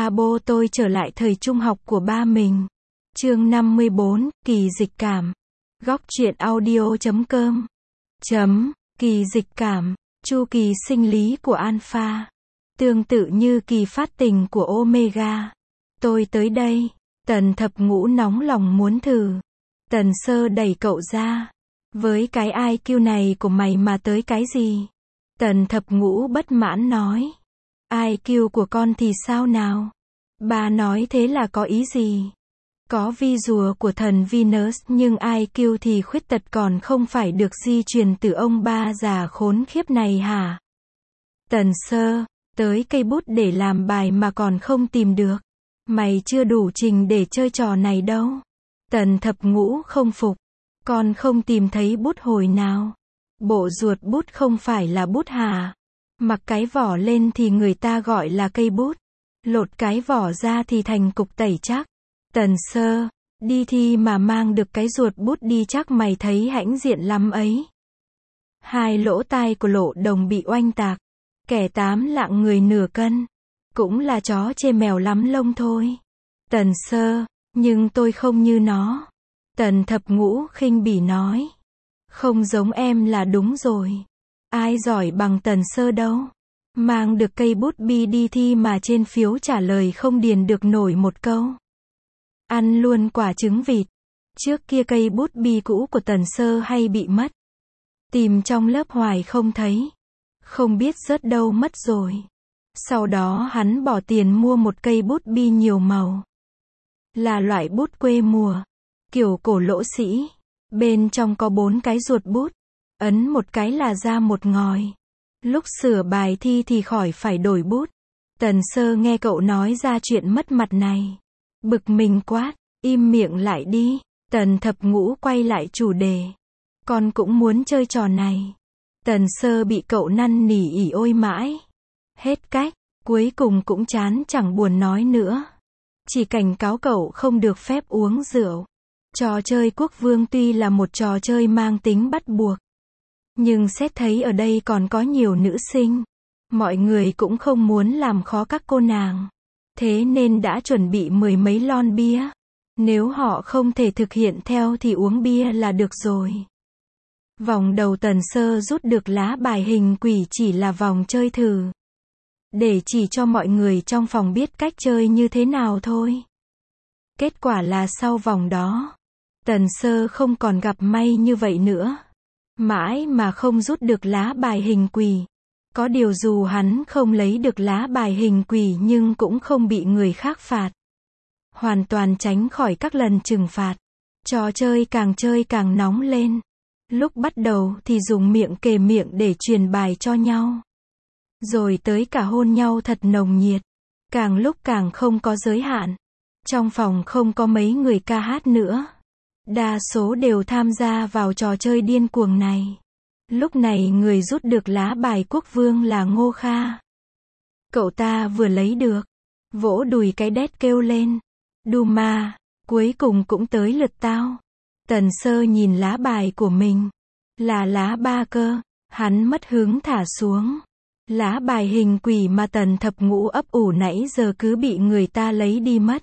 Bô tôi trở lại thời trung học của ba mình. Chương 54, kỳ dịch cảm. Góc truyện audio.com. Kỳ dịch cảm, chu kỳ sinh lý của alpha. Tương tự như kỳ phát tình của omega. Tôi tới đây. Tần thập ngũ nóng lòng muốn thử. Tần sơ đẩy cậu ra. Với cái IQ này của mày mà tới cái gì? Tần thập ngũ bất mãn nói. IQ của con thì sao nào? Bà nói thế là có ý gì? Có vi rùa của thần Venus nhưng IQ thì khuyết tật còn không phải được di truyền từ ông ba già khốn khiếp này hả? Tần sơ, tới cây bút để làm bài mà còn không tìm được. Mày chưa đủ trình để chơi trò này đâu. Tần thập ngũ không phục. Con không tìm thấy bút hồi nào. Bộ ruột bút không phải là bút hả? Mặc cái vỏ lên thì người ta gọi là cây bút. Lột cái vỏ ra thì thành cục tẩy chắc. Tần sơ, đi thi mà mang được cái ruột bút đi chắc mày thấy hãnh diện lắm ấy. Hai lỗ tai của Lộ Đồng bị oanh tạc. Kẻ 8 lạng người nửa cân. Cũng là chó chê mèo lắm lông thôi. Tần sơ, nhưng tôi không như nó. Tần thập ngũ khinh bỉ nói. Không giống em là đúng rồi. Ai giỏi bằng tần sơ đâu. Mang được cây bút bi đi thi mà trên phiếu trả lời không điền được nổi một câu. Ăn luôn quả trứng vịt. Trước kia cây bút bi cũ của tần sơ hay bị mất. Tìm trong lớp hoài không thấy. Không biết rớt đâu mất rồi. Sau đó hắn bỏ tiền mua một cây bút bi nhiều màu. Là loại bút quê mùa. Kiểu cổ lỗ sĩ. Bên trong có 4 cái ruột bút. Ấn một cái là ra một ngòi. Lúc sửa bài thi thì khỏi phải đổi bút. Tần sơ nghe cậu nói ra chuyện mất mặt này. Bực mình quát. Im miệng lại đi. Tần thập ngũ quay lại chủ đề. Con cũng muốn chơi trò này. Tần sơ bị cậu năn nỉ ỉ ôi mãi. Hết cách. Cuối cùng cũng chán chẳng buồn nói nữa. Chỉ cảnh cáo cậu không được phép uống rượu. Trò chơi quốc vương tuy là một trò chơi mang tính bắt buộc. Nhưng xét thấy ở đây còn có nhiều nữ sinh. Mọi người cũng không muốn làm khó các cô nàng. Thế nên đã chuẩn bị 10 mấy lon bia. Nếu họ không thể thực hiện theo thì uống bia là được rồi. Vòng đầu tần sơ rút được lá bài hình quỷ chỉ là vòng chơi thử. Để chỉ cho mọi người trong phòng biết cách chơi như thế nào thôi. Kết quả là sau vòng đó, tần sơ không còn gặp may như vậy nữa. Mãi mà không rút được lá bài hình quỷ. Có điều dù hắn không lấy được lá bài hình quỷ nhưng cũng không bị người khác phạt. Hoàn toàn tránh khỏi các lần trừng phạt. Trò chơi càng nóng lên. Lúc bắt đầu thì dùng miệng kề miệng để truyền bài cho nhau. Rồi tới cả hôn nhau thật nồng nhiệt. Càng lúc càng không có giới hạn. Trong phòng không có mấy người ca hát nữa. Đa số đều tham gia vào trò chơi điên cuồng này. Lúc này người rút được lá bài quốc vương là Ngô Kha. Cậu ta vừa lấy được. Vỗ đùi cái đét kêu lên. Đù mà, cuối cùng cũng tới lượt tao. Tần sơ nhìn lá bài của mình. Là lá 3 cơ. Hắn mất hứng thả xuống. Lá bài hình quỷ mà tần thập ngũ ấp ủ nãy giờ cứ bị người ta lấy đi mất.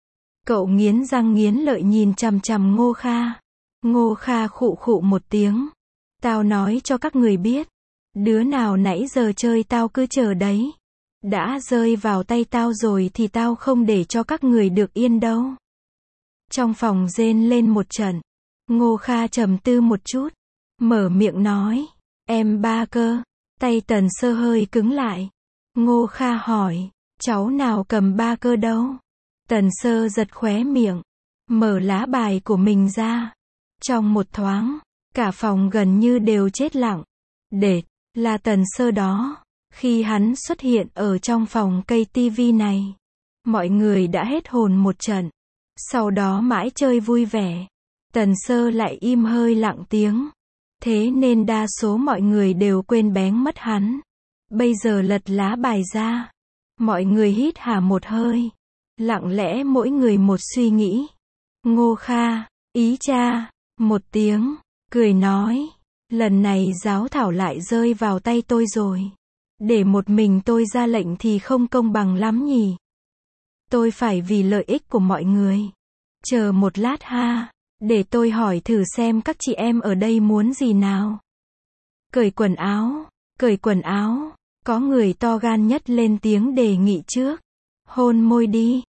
Cậu nghiến răng nghiến lợi nhìn chằm chằm Ngô Kha. Ngô Kha khụ khụ một tiếng. Tao nói cho các người biết. Đứa nào nãy giờ chơi tao cứ chờ đấy. Đã rơi vào tay tao rồi thì tao không để cho các người được yên đâu. Trong phòng rên lên một trận. Ngô Kha trầm tư một chút. Mở miệng nói. Em 3 cơ. Tay tần sơ hơi cứng lại. Ngô Kha hỏi. Cháu nào cầm 3 cơ đâu? Tần sơ giật khóe miệng. Mở lá bài của mình ra. Trong một thoáng. Cả phòng gần như đều chết lặng. Đệt, là tần sơ đó. Khi hắn xuất hiện ở trong phòng cây tivi này. Mọi người đã hết hồn một trận. Sau đó mãi chơi vui vẻ. Tần sơ lại im hơi lặng tiếng. Thế nên đa số mọi người đều quên bén mất hắn. Bây giờ lật lá bài ra. Mọi người hít hà một hơi. Lặng lẽ mỗi người một suy nghĩ. Ngô Kha, ý cha, một tiếng, cười nói. Lần này giáo thảo lại rơi vào tay tôi rồi. Để một mình tôi ra lệnh thì không công bằng lắm nhỉ. Tôi phải vì lợi ích của mọi người. Chờ một lát ha, để tôi hỏi thử xem các chị em ở đây muốn gì nào. Cởi quần áo, cởi quần áo. Có người to gan nhất lên tiếng đề nghị trước. Hôn môi đi.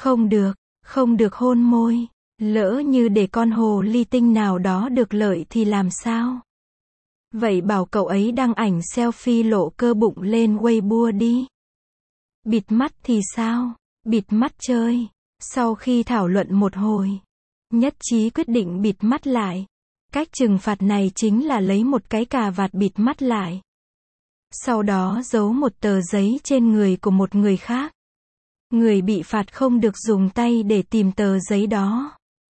Không được hôn môi. Lỡ như để con hồ ly tinh nào đó được lợi thì làm sao? Vậy bảo cậu ấy đăng ảnh selfie lộ cơ bụng lên Weibo đi. Bịt mắt thì sao? Bịt mắt chơi. Sau khi thảo luận một hồi, nhất trí quyết định bịt mắt lại. Cách trừng phạt này chính là lấy một cái cà vạt bịt mắt lại. Sau đó giấu một tờ giấy trên người của một người khác. Người bị phạt không được dùng tay để tìm tờ giấy đó,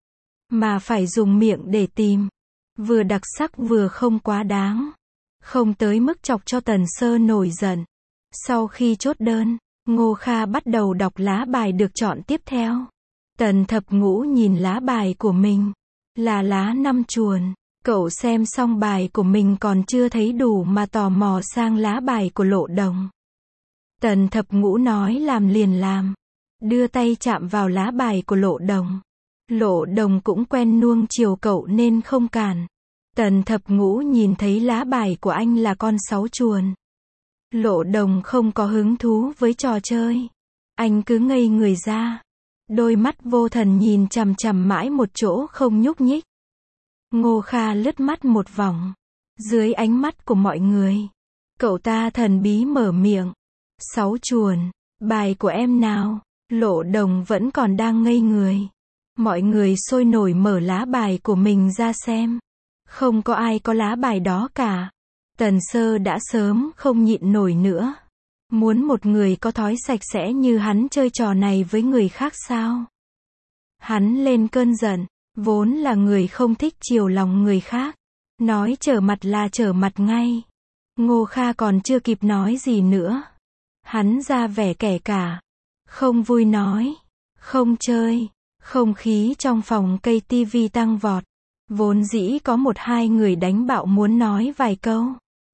mà phải dùng miệng để tìm. Vừa đặc sắc vừa không quá đáng. Không tới mức chọc cho Tần Sơ nổi giận. Sau khi chốt đơn, Ngô Kha bắt đầu đọc lá bài được chọn tiếp theo. Tần Thập Ngũ nhìn lá bài của mình. Là lá 5 chuồn. Cậu xem xong bài của mình còn chưa thấy đủ mà tò mò sang lá bài của Lộ Đồng. Tần Thập Ngũ nói làm liền làm. Đưa tay chạm vào lá bài của Lộ Đồng. Lộ Đồng cũng quen nuông chiều cậu nên không cản. Tần Thập Ngũ nhìn thấy lá bài của anh là con 6 chuồn. Lộ Đồng không có hứng thú với trò chơi. Anh cứ ngây người ra. Đôi mắt vô thần nhìn chằm chằm mãi một chỗ không nhúc nhích. Ngô Kha lướt mắt một vòng. Dưới ánh mắt của mọi người, cậu ta thần bí mở miệng. 6 chuồn. Bài của em nào? Lộ Đồng vẫn còn đang ngây người. Mọi người sôi nổi mở lá bài của mình ra xem. Không có ai có lá bài đó cả. Tần Sơ đã sớm không nhịn nổi nữa. Muốn một người có thói sạch sẽ như hắn chơi trò này với người khác sao? Hắn lên cơn giận. Vốn là người không thích chiều lòng người khác. Nói trở mặt là trở mặt ngay. Ngô Kha còn chưa kịp nói gì nữa. Hắn ra vẻ kẻ cả. Không vui nói. Không chơi. Không khí trong phòng cây tivi tăng vọt. Vốn dĩ có 1-2 người đánh bạo muốn nói vài câu.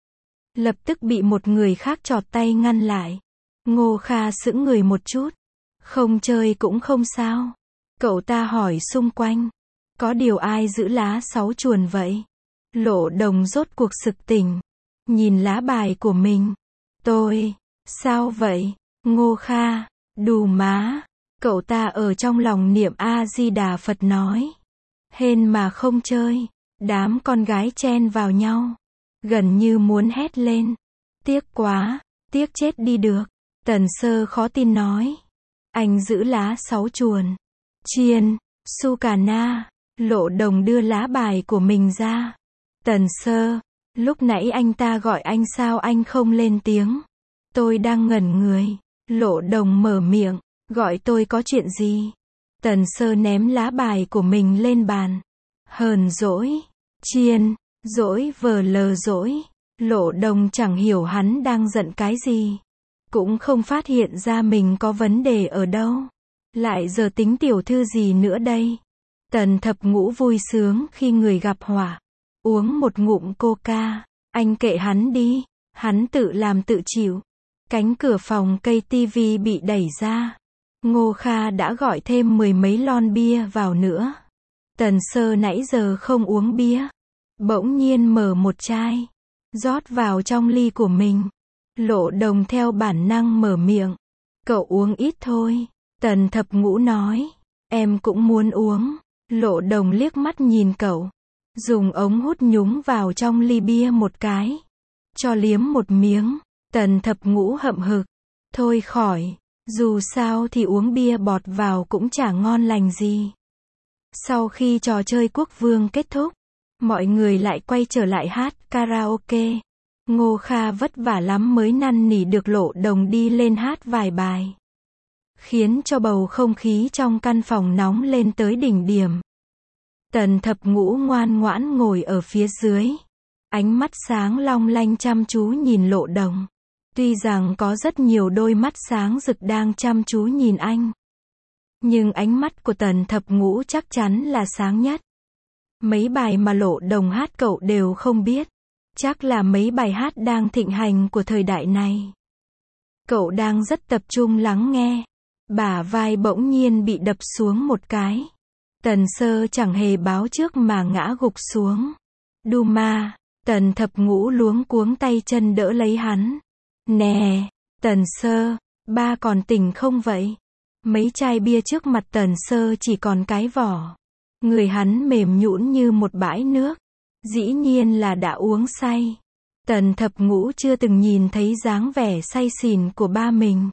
Lập tức bị một người khác chọt tay ngăn lại. Ngô Kha sững người một chút. Không chơi cũng không sao. Cậu ta hỏi xung quanh. Có điều ai giữ lá 6 chuồn vậy? Lộ Đồng rốt cuộc sực tỉnh. Nhìn lá bài của mình. Tôi. Sao vậy? Ngô Kha. Đù má. Cậu ta ở trong lòng niệm A-di-đà Phật nói. Hên mà không chơi. Đám con gái chen vào nhau. Gần như muốn hét lên. Tiếc quá. Tiếc chết đi được. Tần Sơ khó tin nói. Anh giữ lá 6 chuồn. Chiên. Sukana. Lộ Đồng đưa lá bài của mình ra. Tần Sơ. Lúc nãy anh ta gọi anh sao anh không lên tiếng? Tôi đang ngẩn người. Lộ Đồng mở miệng. Gọi tôi có chuyện gì? Tần Sơ ném lá bài của mình lên bàn. Hờn dỗi. Chiên. Dỗi vờ lờ dỗi. Lộ Đồng chẳng hiểu hắn đang giận cái gì. Cũng không phát hiện ra mình có vấn đề ở đâu. Lại giờ tính tiểu thư gì nữa đây? Tần Thập Ngũ vui sướng khi người gặp họa. Uống một ngụm coca. Anh kệ hắn đi. Hắn tự làm tự chịu. Cánh cửa phòng cây tivi bị đẩy ra. Ngô Kha đã gọi thêm 10 mấy lon bia vào nữa. Tần Sơ nãy giờ không uống bia. Bỗng nhiên mở một chai. Rót vào trong ly của mình. Lộ Đồng theo bản năng mở miệng. Cậu uống ít thôi. Tần Thập Ngũ nói. Em cũng muốn uống. Lộ Đồng liếc mắt nhìn cậu. Dùng ống hút nhúng vào trong ly bia một cái. Cho liếm một miếng. Tần Thập Ngũ hậm hực. Thôi khỏi. Dù sao thì uống bia bọt vào cũng chả ngon lành gì. Sau khi trò chơi quốc vương kết thúc, mọi người lại quay trở lại hát karaoke. Ngô Kha vất vả lắm mới năn nỉ được Lộ Đồng đi lên hát vài bài. Khiến cho bầu không khí trong căn phòng nóng lên tới đỉnh điểm. Tần Thập Ngũ ngoan ngoãn ngồi ở phía dưới. Ánh mắt sáng long lanh chăm chú nhìn Lộ Đồng. Tuy rằng có rất nhiều đôi mắt sáng rực đang chăm chú nhìn anh. Nhưng ánh mắt của Tần Thập Ngũ chắc chắn là sáng nhất. Mấy bài mà Lộ Đồng hát cậu đều không biết. Chắc là mấy bài hát đang thịnh hành của thời đại này. Cậu đang rất tập trung lắng nghe. bả vai bỗng nhiên bị đập xuống một cái. Tần Sơ chẳng hề báo trước mà ngã gục xuống. Đu ma, Tần Thập Ngũ luống cuống tay chân đỡ lấy hắn. Nè, Tần Sơ, ba còn tỉnh không vậy? Mấy chai bia trước mặt Tần Sơ chỉ còn cái vỏ. Người hắn mềm nhũn như một bãi nước. Dĩ nhiên là đã uống say. Tần Thập Ngũ chưa từng nhìn thấy dáng vẻ say xỉn của ba mình.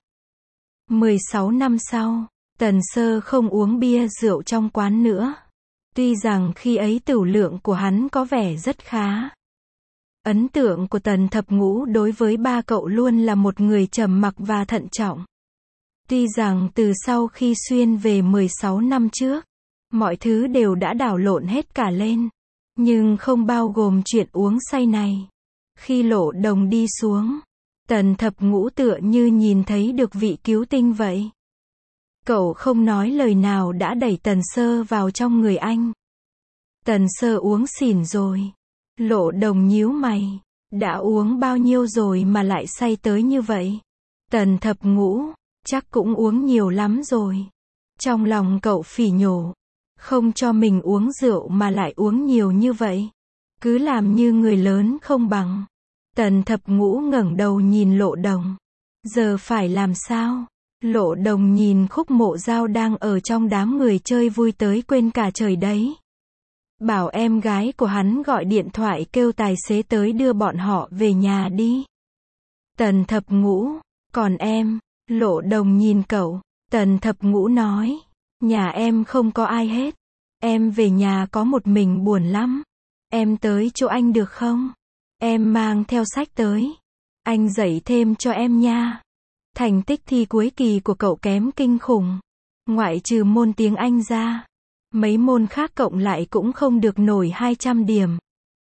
16 năm sau, Tần Sơ không uống bia rượu trong quán nữa. Tuy rằng khi ấy tửu lượng của hắn có vẻ rất khá. Ấn tượng của Tần Thập Ngũ đối với ba cậu luôn là một người trầm mặc và thận trọng. Tuy rằng từ sau khi xuyên về 16 năm trước, mọi thứ đều đã đảo lộn hết cả lên. Nhưng không bao gồm chuyện uống say này. Khi Lộ Đồng đi xuống, Tần Thập Ngũ tựa như nhìn thấy được vị cứu tinh vậy. Cậu không nói lời nào đã đẩy Tần Sơ vào trong người anh. Tần Sơ uống xỉn rồi. Lộ Đồng nhíu mày. Đã uống bao nhiêu rồi mà lại say tới như vậy? Tần Thập Ngũ, chắc cũng uống nhiều lắm rồi. Trong lòng cậu phỉ nhổ. Không cho mình uống rượu mà lại uống nhiều như vậy. Cứ làm như người lớn không bằng. Tần Thập Ngũ ngẩng đầu nhìn Lộ Đồng. Giờ phải làm sao? Lộ Đồng nhìn Khúc Mộ Dao đang ở trong đám người chơi vui tới quên cả trời đấy. Bảo em gái của hắn gọi điện thoại kêu tài xế tới đưa bọn họ về nhà đi. Tần Thập Ngũ, còn em? Lộ Đồng nhìn cậu. Tần Thập Ngũ nói, nhà em không có ai hết. Em về nhà có một mình buồn lắm. Em tới chỗ anh được không? Em mang theo sách tới. Anh dạy thêm cho em nha. Thành tích thi cuối kỳ của cậu kém kinh khủng. Ngoại trừ môn tiếng Anh ra, mấy môn khác cộng lại cũng không được nổi 200 điểm.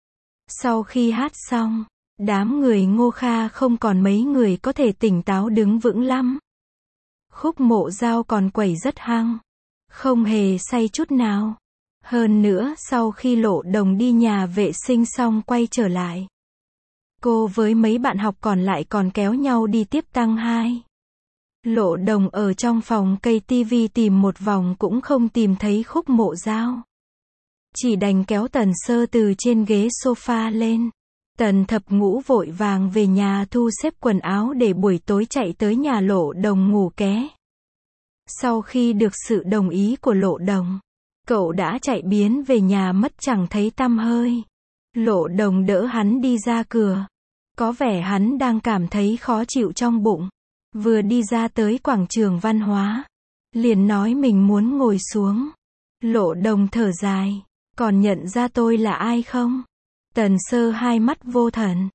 Sau khi hát xong, đám người Ngô Kha không còn mấy người có thể tỉnh táo đứng vững lắm. Khúc Mộ Dao còn quẩy rất hăng. Không hề say chút nào. Hơn nữa sau khi Lộ Đồng đi nhà vệ sinh xong quay trở lại, cô với mấy bạn học còn lại còn kéo nhau đi tiếp tăng 2. Lộ Đồng ở trong phòng cây tivi tìm một vòng cũng không tìm thấy Khúc Mộ Dao. Chỉ đành kéo Tần Sơ từ trên ghế sofa lên. Tần Thập Ngũ vội vàng về nhà thu xếp quần áo để buổi tối chạy tới nhà Lộ Đồng ngủ ké. Sau khi được sự đồng ý của Lộ Đồng, cậu đã chạy biến về nhà mất chẳng thấy tăm hơi. Lộ Đồng đỡ hắn đi ra cửa. Có vẻ hắn đang cảm thấy khó chịu trong bụng. Vừa đi ra tới quảng trường văn hóa, liền nói mình muốn ngồi xuống. Lộ Đồng thở dài. Còn nhận ra tôi là ai không? Tần Sơ hai mắt vô thần.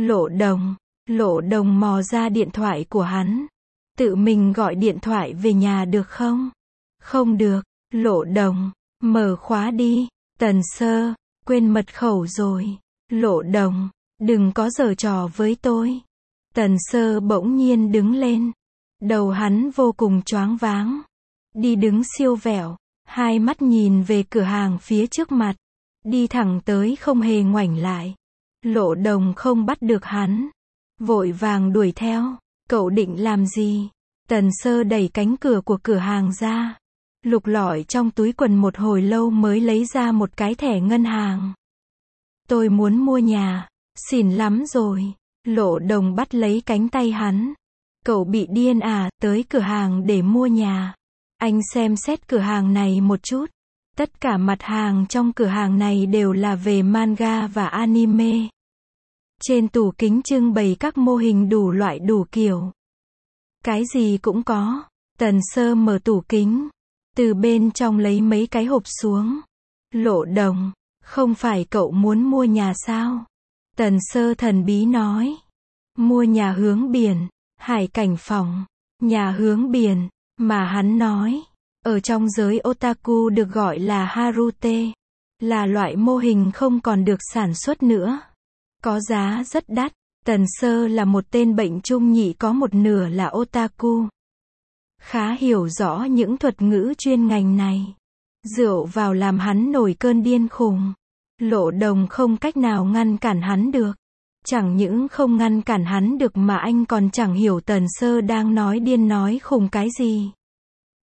Lộ Đồng mò ra điện thoại của hắn. Tự mình gọi điện thoại về nhà được không? Không được. Lộ Đồng, mở khóa đi. Tần Sơ, quên mật khẩu rồi. Lộ Đồng, đừng có giở trò với tôi. Tần Sơ bỗng nhiên đứng lên. Đầu hắn vô cùng choáng váng. Đi đứng siêu vẹo, hai mắt nhìn về cửa hàng phía trước mặt. Đi thẳng tới không hề ngoảnh lại. Lộ Đồng không bắt được hắn. Vội vàng đuổi theo. Cậu định làm gì? Tần Sơ đẩy cánh cửa của cửa hàng ra. Lục lọi trong túi quần một hồi lâu mới lấy ra một cái thẻ ngân hàng. Tôi muốn mua nhà. Xỉn lắm rồi. Lộ Đồng bắt lấy cánh tay hắn. Cậu bị điên à, tới cửa hàng để mua nhà. Anh xem xét cửa hàng này một chút. Tất cả mặt hàng trong cửa hàng này đều là về manga và anime. Trên tủ kính trưng bày các mô hình đủ loại đủ kiểu. Cái gì cũng có. Tần Sơ mở tủ kính. Từ bên trong lấy mấy cái hộp xuống. Lộ Đồng, không phải cậu muốn mua nhà sao? Tần Sơ thần bí nói. Mua nhà hướng biển, hải cảnh phòng, nhà hướng biển, mà hắn nói. Ở trong giới otaku được gọi là Harute. Là loại mô hình không còn được sản xuất nữa. Có giá rất đắt. Tần Sơ là một tên bệnh trung nhị có một nửa là otaku. Khá hiểu rõ những thuật ngữ chuyên ngành này. Rượu vào làm hắn nổi cơn điên khùng. Lộ Đồng không cách nào ngăn cản hắn được. Chẳng những không ngăn cản hắn được mà anh còn chẳng hiểu Tần Sơ đang nói điên nói khùng cái gì.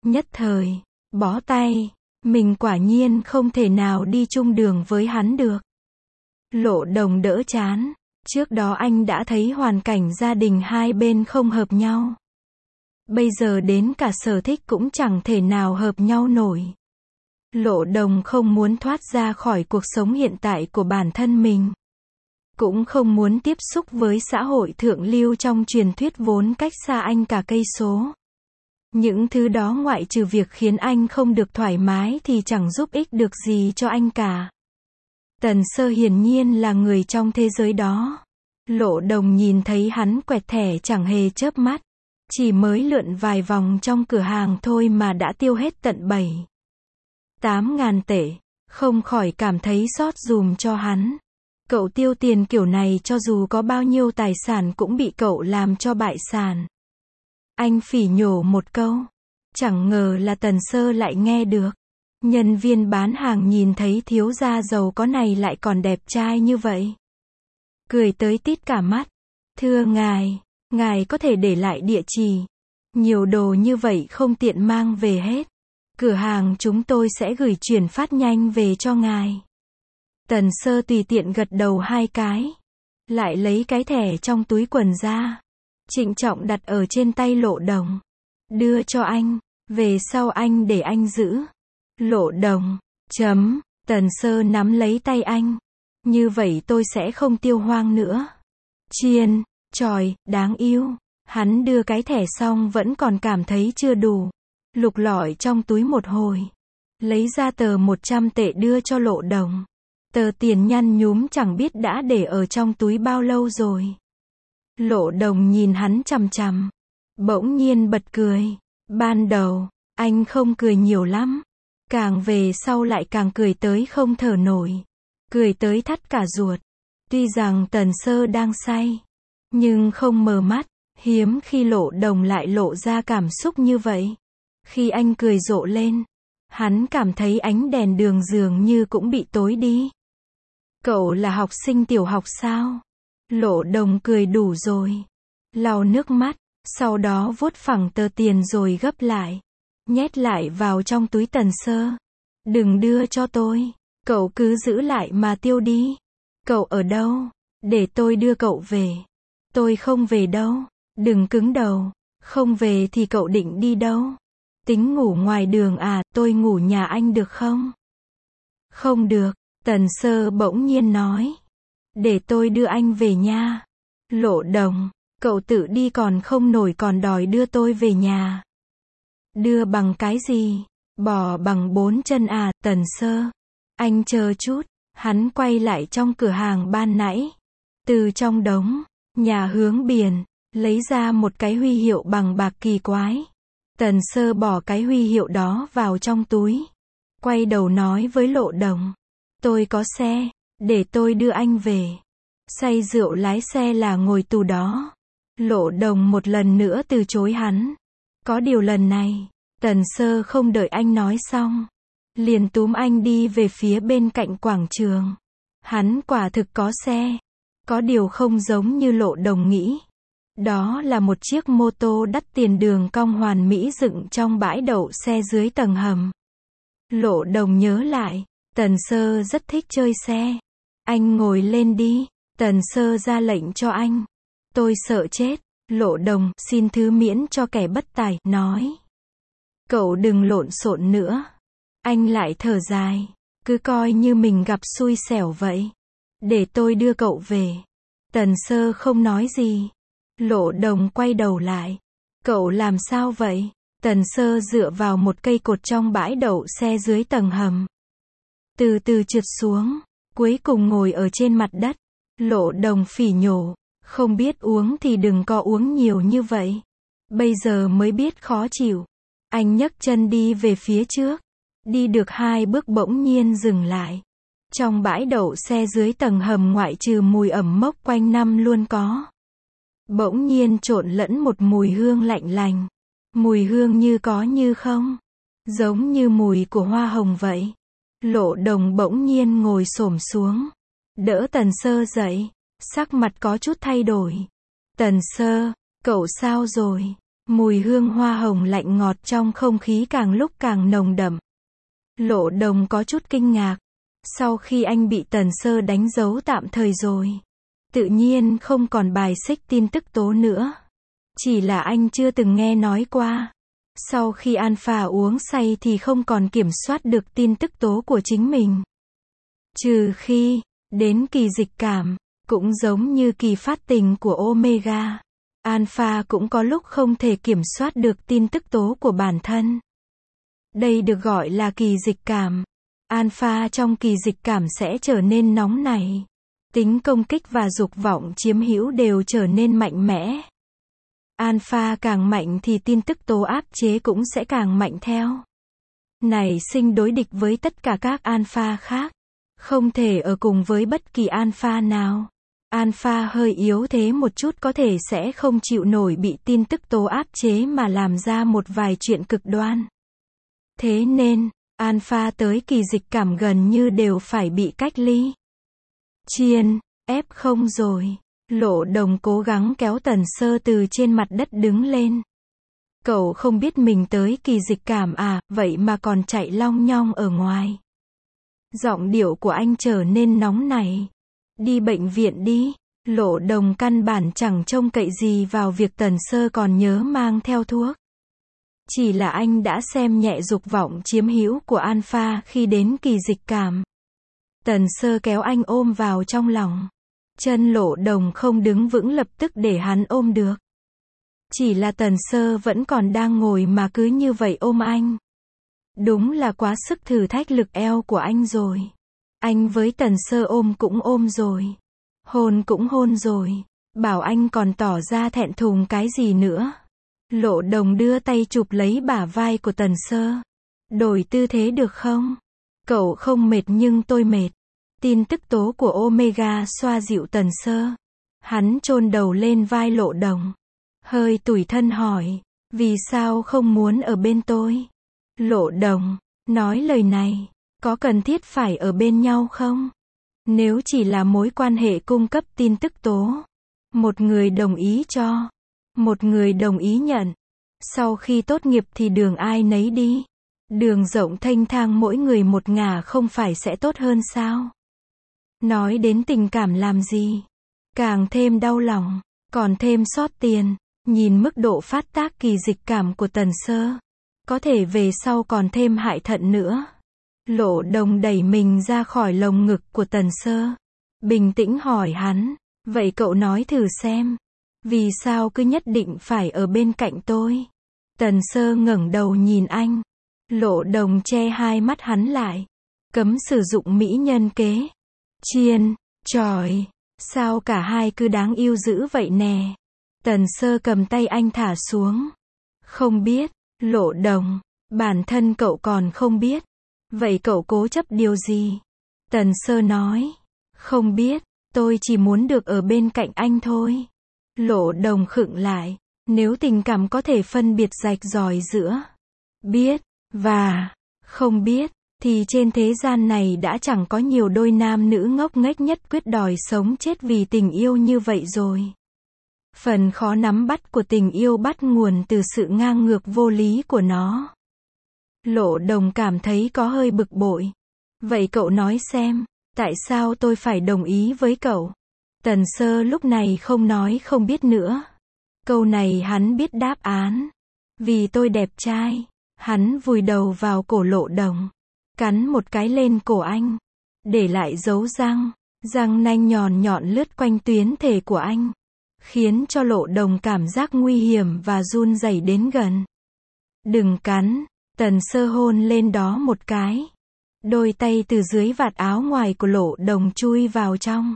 Nhất thời, bó tay, mình quả nhiên không thể nào đi chung đường với hắn được. Lộ Đồng đỡ chán, trước đó anh đã thấy hoàn cảnh gia đình hai bên không hợp nhau. Bây giờ đến cả sở thích cũng chẳng thể nào hợp nhau nổi. Lộ Đồng không muốn thoát ra khỏi cuộc sống hiện tại của bản thân mình. Cũng không muốn tiếp xúc với xã hội thượng lưu trong truyền thuyết vốn cách xa anh cả cây số. Những thứ đó ngoại trừ việc khiến anh không được thoải mái thì chẳng giúp ích được gì cho anh cả. Tần Sơ hiển nhiên là người trong thế giới đó. Lộ Đồng nhìn thấy hắn quẹt thẻ chẳng hề chớp mắt. Chỉ mới lượn vài vòng trong cửa hàng thôi mà đã tiêu hết tận 7-8 ngàn tệ. Không khỏi cảm thấy xót giùm cho hắn. Cậu tiêu tiền kiểu này cho dù có bao nhiêu tài sản cũng bị cậu làm cho bại sản. Anh phỉ nhổ một câu. Chẳng ngờ là Tần Sơ lại nghe được. Nhân viên bán hàng nhìn thấy thiếu gia giàu có này lại còn đẹp trai như vậy. Cười tới tít cả mắt. Thưa ngài có thể để lại địa chỉ. Nhiều đồ như vậy không tiện mang về hết. Cửa hàng chúng tôi sẽ gửi chuyển phát nhanh về cho ngài. Tần Sơ tùy tiện gật đầu 2 cái. Lại lấy cái thẻ trong túi quần ra. Trịnh trọng đặt ở trên tay Lộ Đồng. Đưa cho anh. Về sau anh để anh giữ. Lộ Đồng. Tần Sơ nắm lấy tay anh. Như vậy tôi sẽ không tiêu hoang nữa. Trời, đáng yêu. Hắn đưa cái thẻ xong vẫn còn cảm thấy chưa đủ. Lục lọi trong túi một hồi. Lấy ra tờ 100 tệ đưa cho Lộ Đồng. Tờ tiền nhăn nhúm chẳng biết đã để ở trong túi bao lâu rồi. Lộ Đồng nhìn hắn chằm chằm. Bỗng nhiên bật cười. Ban đầu, anh không cười nhiều lắm. Càng về sau lại càng cười tới không thở nổi. Cười tới thắt cả ruột. Tuy rằng Tần Sơ đang say. Nhưng không mở mắt. Hiếm khi Lộ Đồng lại lộ ra cảm xúc như vậy. Khi anh cười rộ lên. Hắn cảm thấy ánh đèn đường dường như cũng bị tối đi. Cậu là học sinh tiểu học sao? Lộ Đồng cười đủ rồi. Lau nước mắt. Sau đó vuốt phẳng tờ tiền rồi gấp lại. Nhét lại vào trong túi Tần Sơ. Đừng đưa cho tôi. Cậu cứ giữ lại mà tiêu đi. Cậu ở đâu? Để tôi đưa cậu về. Tôi không về đâu. Đừng cứng đầu. Không về thì cậu định đi đâu? Tính ngủ ngoài đường à? Tôi ngủ nhà anh được không? Không được. Tần Sơ bỗng nhiên nói. Để tôi đưa anh về nha. Lộ Đồng. Cậu tự đi còn không nổi còn đòi đưa tôi về nhà. Đưa bằng cái gì? Bò bằng 4 chân à? Tần Sơ. Anh chờ chút. Hắn quay lại trong cửa hàng ban nãy. Từ trong đống nhà hướng biển, lấy ra một cái huy hiệu bằng bạc kỳ quái. Tần Sơ bỏ cái huy hiệu đó vào trong túi. Quay đầu nói với Lộ Đồng. Tôi có xe, để tôi đưa anh về. Say rượu lái xe là ngồi tù đó. Lộ Đồng một lần nữa từ chối hắn. Có điều lần này, Tần Sơ không đợi anh nói xong. Liền túm anh đi về phía bên cạnh quảng trường. Hắn quả thực có xe. Có điều không giống như Lộ Đồng nghĩ. Đó là một chiếc mô tô đắt tiền đường cong hoàn mỹ dựng trong bãi đậu xe dưới tầng hầm. Lộ Đồng nhớ lại, Tần Sơ rất thích chơi xe. Anh ngồi lên đi. Tần Sơ ra lệnh cho anh. Tôi sợ chết. Lộ Đồng xin thứ miễn cho kẻ bất tài, nói. Cậu đừng lộn xộn nữa. Anh lại thở dài. Cứ coi như mình gặp xui xẻo vậy. Để tôi đưa cậu về. Tần Sơ không nói gì. Lộ Đồng quay đầu lại. Cậu làm sao vậy? Tần Sơ dựa vào một cây cột trong bãi đậu xe dưới tầng hầm. Từ từ trượt xuống. Cuối cùng ngồi ở trên mặt đất. Lộ Đồng phỉ nhổ. Không biết uống thì đừng có uống nhiều như vậy. Bây giờ mới biết khó chịu. Anh nhấc chân đi về phía trước. Đi được 2 bước bỗng nhiên dừng lại. Trong bãi đậu xe dưới tầng hầm ngoại trừ mùi ẩm mốc quanh năm luôn có. Bỗng nhiên trộn lẫn một mùi hương lạnh lành. Mùi hương như có như không. Giống như mùi của hoa hồng vậy. Lộ Đồng bỗng nhiên ngồi xổm xuống. Đỡ Tần Sơ dậy. Sắc mặt có chút thay đổi. Tần Sơ, cậu sao rồi? Mùi hương hoa hồng lạnh ngọt trong không khí càng lúc càng nồng đậm. Lộ Đồng có chút kinh ngạc. Sau khi anh bị Tần Sơ đánh dấu tạm thời rồi, tự nhiên không còn bài xích tin tức tố nữa. Chỉ là anh chưa từng nghe nói qua. Sau khi Alpha uống say thì không còn kiểm soát được tin tức tố của chính mình. Trừ khi đến kỳ dịch cảm, cũng giống như kỳ phát tình của Omega. Alpha cũng có lúc không thể kiểm soát được tin tức tố của bản thân. Đây được gọi là kỳ dịch cảm. Alpha trong kỳ dịch cảm sẽ trở nên nóng nảy. Tính công kích và dục vọng chiếm hữu đều trở nên mạnh mẽ. Alpha càng mạnh thì tin tức tố áp chế cũng sẽ càng mạnh theo. Nảy sinh đối địch với tất cả các alpha khác. Không thể ở cùng với bất kỳ alpha nào. Alpha hơi yếu thế một chút có thể sẽ không chịu nổi bị tin tức tố áp chế mà làm ra một vài chuyện cực đoan. Thế nên, alpha tới kỳ dịch cảm gần như đều phải bị cách ly. Chiên, ép không rồi. Lộ Đồng cố gắng kéo Tần Sơ từ trên mặt đất đứng lên. Cậu không biết mình tới kỳ dịch cảm à, vậy mà còn chạy long nhong ở ngoài. Giọng điệu của anh trở nên nóng nảy. Đi bệnh viện đi. Lộ Đồng căn bản chẳng trông cậy gì vào việc Tần Sơ còn nhớ mang theo thuốc. Chỉ là anh đã xem nhẹ dục vọng chiếm hữu của Alpha khi đến kỳ dịch cảm. Tần Sơ kéo anh ôm vào trong lòng. Chân Lộ Đồng không đứng vững lập tức để hắn ôm được. Chỉ là Tần Sơ vẫn còn đang ngồi mà cứ như vậy ôm anh. Đúng là quá sức thử thách lực eo của anh rồi. Anh với Tần Sơ ôm cũng ôm rồi. Hôn cũng hôn rồi. Bảo anh còn tỏ ra thẹn thùng cái gì nữa. Lộ Đồng đưa tay chụp lấy bả vai của Tần Sơ. Đổi tư thế được không? Cậu không mệt nhưng tôi mệt. Tin tức tố của Omega xoa dịu Tần Sơ. Hắn chôn đầu lên vai Lộ Đồng. Hơi tủi thân hỏi. Vì sao không muốn ở bên tôi? Lộ Đồng nói lời này. Có cần thiết phải ở bên nhau không? Nếu chỉ là mối quan hệ cung cấp tin tức tố. Một người đồng ý cho. Một người đồng ý nhận. Sau khi tốt nghiệp thì đường ai nấy đi. Đường rộng thênh thang mỗi người một ngả không phải sẽ tốt hơn sao? Nói đến tình cảm làm gì? Càng thêm đau lòng, còn thêm xót tiền. Nhìn mức độ phát tác kỳ dịch cảm của Tần Sơ. Có thể về sau còn thêm hại thận nữa. Lộ Đồng đẩy mình ra khỏi lồng ngực của Tần Sơ. Bình tĩnh hỏi hắn. Vậy cậu nói thử xem. Vì sao cứ nhất định phải ở bên cạnh tôi? Tần Sơ ngẩng đầu nhìn anh. Lộ Đồng che hai mắt hắn lại. Cấm sử dụng mỹ nhân kế. Chiên, chỏi. Sao cả hai cứ đáng yêu dữ vậy nè? Tần Sơ cầm tay anh thả xuống. Không biết. Lộ Đồng. Bản thân cậu còn không biết. Vậy cậu cố chấp điều gì? Tần Sơ nói. Không biết. Tôi chỉ muốn được ở bên cạnh anh thôi. Lộ Đồng khựng lại. Nếu tình cảm có thể phân biệt rạch ròi giữa biết và không biết, thì trên thế gian này đã chẳng có nhiều đôi nam nữ ngốc nghếch nhất quyết đòi sống chết vì tình yêu như vậy rồi. Phần khó nắm bắt của tình yêu bắt nguồn từ sự ngang ngược vô lý của nó. Lộ Đồng cảm thấy có hơi bực bội. Vậy cậu nói xem, tại sao tôi phải đồng ý với cậu? Tần Sơ lúc này không nói không biết nữa. Câu này hắn biết đáp án. Vì tôi đẹp trai. Hắn vùi đầu vào cổ Lộ Đồng. Cắn một cái lên cổ anh. Để lại dấu răng. Răng nanh nhọn nhọn lướt quanh tuyến thể của anh. Khiến cho Lộ Đồng cảm giác nguy hiểm và run rẩy đến gần. Đừng cắn. Tần Sơ hôn lên đó một cái. Đôi tay từ dưới vạt áo ngoài của Lộ Đồng chui vào trong.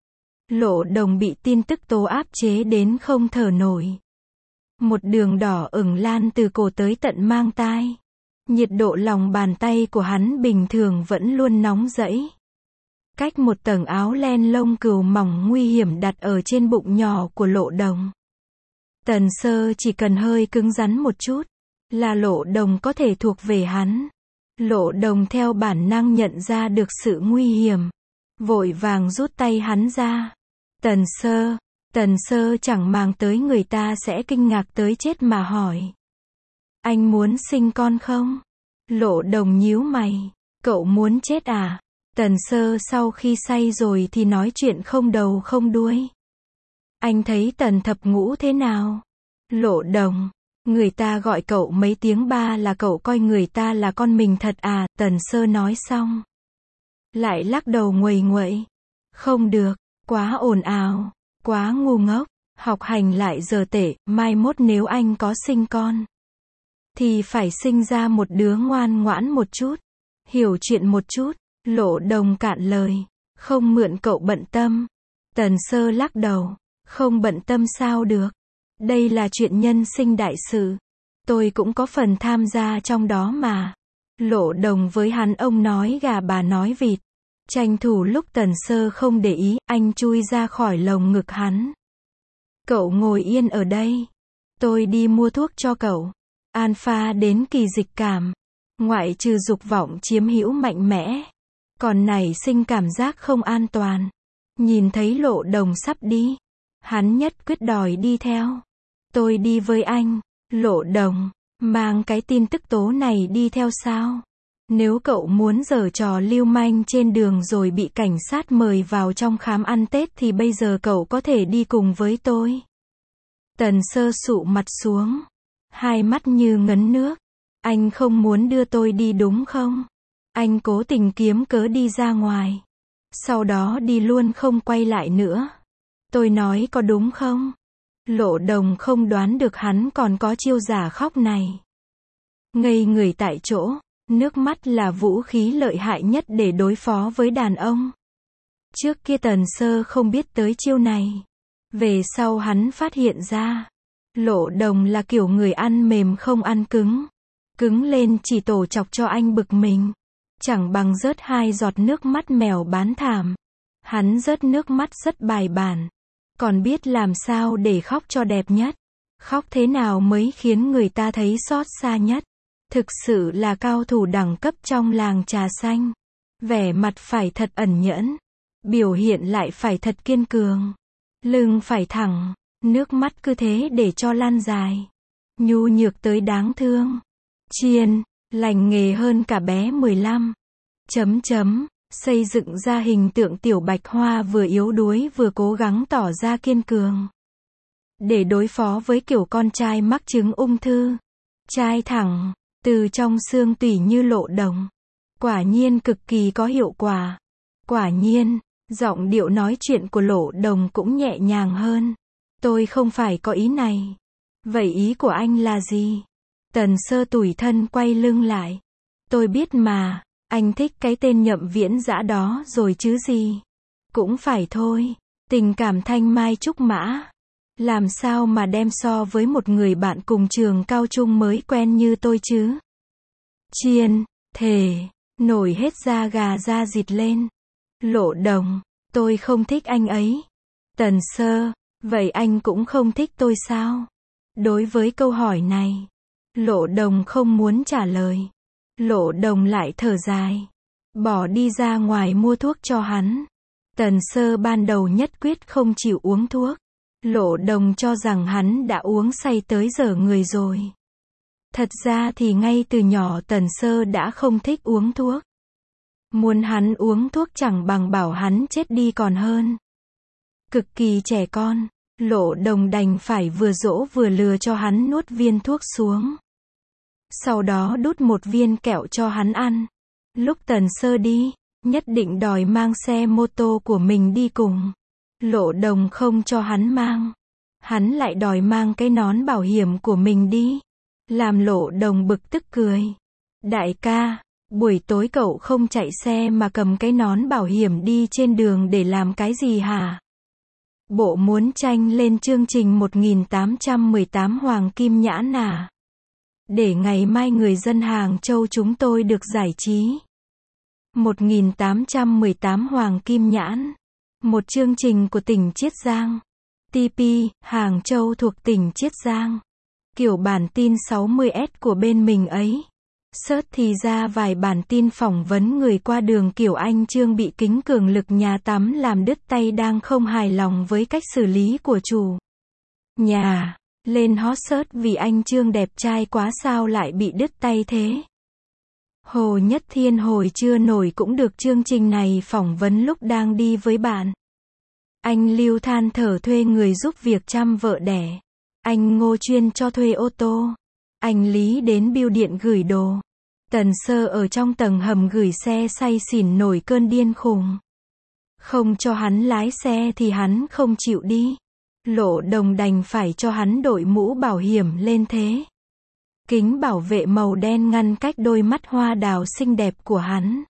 Lộ Đồng bị tin tức tố áp chế đến không thở nổi. Một đường đỏ ửng lan từ cổ tới tận mang tai. Nhiệt độ lòng bàn tay của hắn bình thường vẫn luôn nóng rẫy. Cách một tầng áo len lông cừu mỏng nguy hiểm đặt ở trên bụng nhỏ của Lộ Đồng. Tần Sơ chỉ cần hơi cứng rắn một chút, là Lộ Đồng có thể thuộc về hắn. Lộ Đồng theo bản năng nhận ra được sự nguy hiểm. Vội vàng rút tay hắn ra. Tần Sơ, Tần Sơ chẳng màng tới người ta sẽ kinh ngạc tới chết mà hỏi. Anh muốn sinh con không? Lộ Đồng nhíu mày. Cậu muốn chết à? Tần Sơ sau khi say rồi thì nói chuyện không đầu không đuôi. Anh thấy Tần Thập Ngũ thế nào? Lộ Đồng. Người ta gọi cậu mấy tiếng ba là cậu coi người ta là con mình thật à? Tần Sơ nói xong. Lại lắc đầu nguầy nguậy. Không được, quá ồn ào, quá ngu ngốc, học hành lại giờ tệ, mai mốt nếu anh có sinh con thì phải sinh ra một đứa ngoan ngoãn một chút, hiểu chuyện một chút. Lộ Đồng cạn lời. Không mượn cậu bận tâm. Tần Sơ lắc đầu. Không bận tâm sao được. Đây là chuyện nhân sinh đại sự. Tôi cũng có phần tham gia trong đó mà. Lộ Đồng với hắn ông nói gà bà nói vịt. Tranh thủ lúc Tần Sơ không để ý, anh chui ra khỏi lồng ngực hắn. Cậu ngồi yên ở đây. Tôi đi mua thuốc cho cậu. Alpha đến kỳ dịch cảm. Ngoại trừ dục vọng chiếm hữu mạnh mẽ, còn nảy sinh cảm giác không an toàn. Nhìn thấy Lộ Đồng sắp đi, hắn nhất quyết đòi đi theo. Tôi đi với anh. Lộ Đồng. Mang cái tin tức tố này đi theo sao? Nếu cậu muốn giở trò lưu manh trên đường rồi bị cảnh sát mời vào trong khám ăn Tết thì bây giờ cậu có thể đi cùng với tôi. Tần Sơ sụ mặt xuống, hai mắt như ngấn nước. Anh không muốn đưa tôi đi đúng không? Anh cố tình kiếm cớ đi ra ngoài, sau đó đi luôn không quay lại nữa. Tôi nói có đúng không? Lộ Đồng không đoán được hắn còn có chiêu giả khóc này. Ngây người tại chỗ, nước mắt là vũ khí lợi hại nhất để đối phó với đàn ông. Trước kia Tần Sơ không biết tới chiêu này. Về sau hắn phát hiện ra, Lộ Đồng là kiểu người ăn mềm không ăn cứng. Cứng lên chỉ tổ chọc cho anh bực mình. Chẳng bằng rớt 2 giọt nước mắt mèo bán thảm. Hắn rớt nước mắt rất bài bản. Còn biết làm sao để khóc cho đẹp nhất. Khóc thế nào mới khiến người ta thấy xót xa nhất. Thực sự là cao thủ đẳng cấp trong làng trà xanh. Vẻ mặt phải thật ẩn nhẫn. Biểu hiện lại phải thật kiên cường. Lưng phải thẳng. Nước mắt cứ thế để cho lan dài. Nhu nhược tới đáng thương. Chiên, lành nghề hơn cả bé 15. Xây dựng ra hình tượng tiểu bạch hoa vừa yếu đuối vừa cố gắng tỏ ra kiên cường. Để đối phó với kiểu con trai mắc chứng ung thư. Trai thẳng, từ trong xương tủy như Lộ Đồng. Quả nhiên cực kỳ có hiệu quả. Quả nhiên, giọng điệu nói chuyện của Lộ Đồng cũng nhẹ nhàng hơn. Tôi không phải có ý này. Vậy ý của anh là gì? Tần Sơ tủi thân quay lưng lại. Tôi biết mà, anh thích cái tên Nhậm Viễn Dã đó rồi chứ gì. Cũng phải thôi, tình cảm thanh mai trúc mã. Làm sao mà đem so với một người bạn cùng trường cao trung mới quen như tôi chứ? Chiên, thề, nổi hết da gà da dịt lên. Lộ Đồng, tôi không thích anh ấy. Tần Sơ, vậy anh cũng không thích tôi sao? Đối với câu hỏi này, Lộ Đồng không muốn trả lời. Lộ Đồng lại thở dài, bỏ đi ra ngoài mua thuốc cho hắn. Tần Sơ ban đầu nhất quyết không chịu uống thuốc. Lộ Đồng cho rằng hắn đã uống say tới giờ người rồi. Thật ra thì ngay từ nhỏ Tần Sơ đã không thích uống thuốc. Muốn hắn uống thuốc chẳng bằng bảo hắn chết đi còn hơn. Cực kỳ trẻ con, Lộ Đồng đành phải vừa dỗ vừa lừa cho hắn nuốt viên thuốc xuống. Sau đó đút một viên kẹo cho hắn ăn. Lúc Tần Sơ đi, nhất định đòi mang xe mô tô của mình đi cùng. Lộ Đồng không cho hắn mang. Hắn lại đòi mang cái nón bảo hiểm của mình đi. Làm Lộ Đồng bực tức cười. Đại ca, buổi tối cậu không chạy xe mà cầm cái nón bảo hiểm đi trên đường để làm cái gì hả? Bộ muốn tranh lên chương trình 1818 Hoàng Kim Nhãn à? Để ngày mai người dân Hàng Châu chúng tôi được giải trí. 1818 Hoàng Kim Nhãn. Một chương trình của tỉnh Chiết Giang. TP, Hàng Châu thuộc tỉnh Chiết Giang. Kiểu bản tin 60S của bên mình ấy. Search thì ra vài bản tin phỏng vấn người qua đường kiểu anh Trương bị kính cường lực nhà tắm làm đứt tay đang không hài lòng với cách xử lý của chủ nhà. Lên hot search vì anh Trương đẹp trai quá sao lại bị đứt tay thế. Hồ Nhất Thiên hồi chưa nổi cũng được chương trình này phỏng vấn lúc đang đi với bạn. Anh Lưu than thở thuê người giúp việc chăm vợ đẻ. Anh Ngô chuyên cho thuê ô tô. Anh Lý đến bưu điện gửi đồ. Tần Sơ ở trong tầng hầm gửi xe say xỉn nổi cơn điên khùng. Không cho hắn lái xe thì hắn không chịu đi. Lộ Đồng đành phải cho hắn đội mũ bảo hiểm lên thế. Kính bảo vệ màu đen ngăn cách đôi mắt hoa đào xinh đẹp của hắn.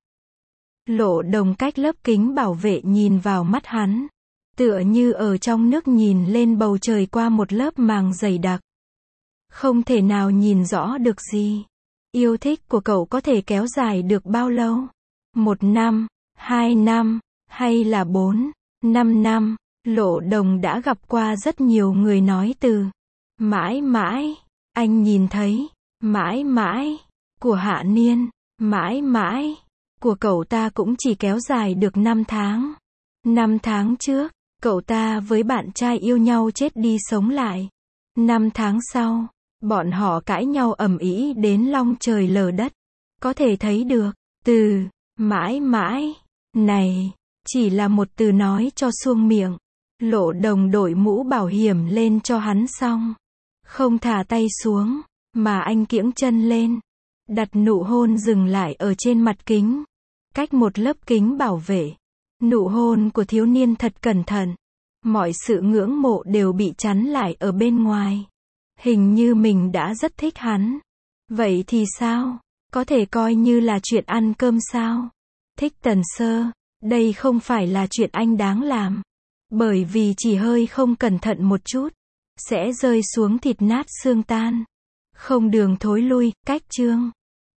Lộ Đồng cách lớp kính bảo vệ nhìn vào mắt hắn. Tựa như ở trong nước nhìn lên bầu trời qua một lớp màng dày đặc. Không thể nào nhìn rõ được gì. Yêu thích của cậu có thể kéo dài được bao lâu? 1 năm, 2 năm, hay là 4, 5 năm? Lộ Đồng đã gặp qua rất nhiều người nói từ mãi mãi, anh nhìn thấy, mãi mãi, của Hạ Niên, mãi mãi, của cậu ta cũng chỉ kéo dài được 5 tháng. 5 tháng trước, cậu ta với bạn trai yêu nhau chết đi sống lại. 5 tháng sau, bọn họ cãi nhau ầm ĩ đến long trời lở đất. Có thể thấy được, từ mãi mãi này chỉ là một từ nói cho suông miệng. Lộ Đồng đội mũ bảo hiểm lên cho hắn xong, không thả tay xuống, mà anh kiễng chân lên, đặt nụ hôn dừng lại ở trên mặt kính, cách một lớp kính bảo vệ. Nụ hôn của thiếu niên thật cẩn thận, mọi sự ngưỡng mộ đều bị chắn lại ở bên ngoài. Hình như mình đã rất thích hắn. Vậy thì sao? Có thể coi như là chuyện ăn cơm sao? Thích Tần Sơ, đây không phải là chuyện anh đáng làm. Bởi vì chỉ hơi không cẩn thận một chút, sẽ rơi xuống thịt nát xương tan. Không đường thối lui, cách chương.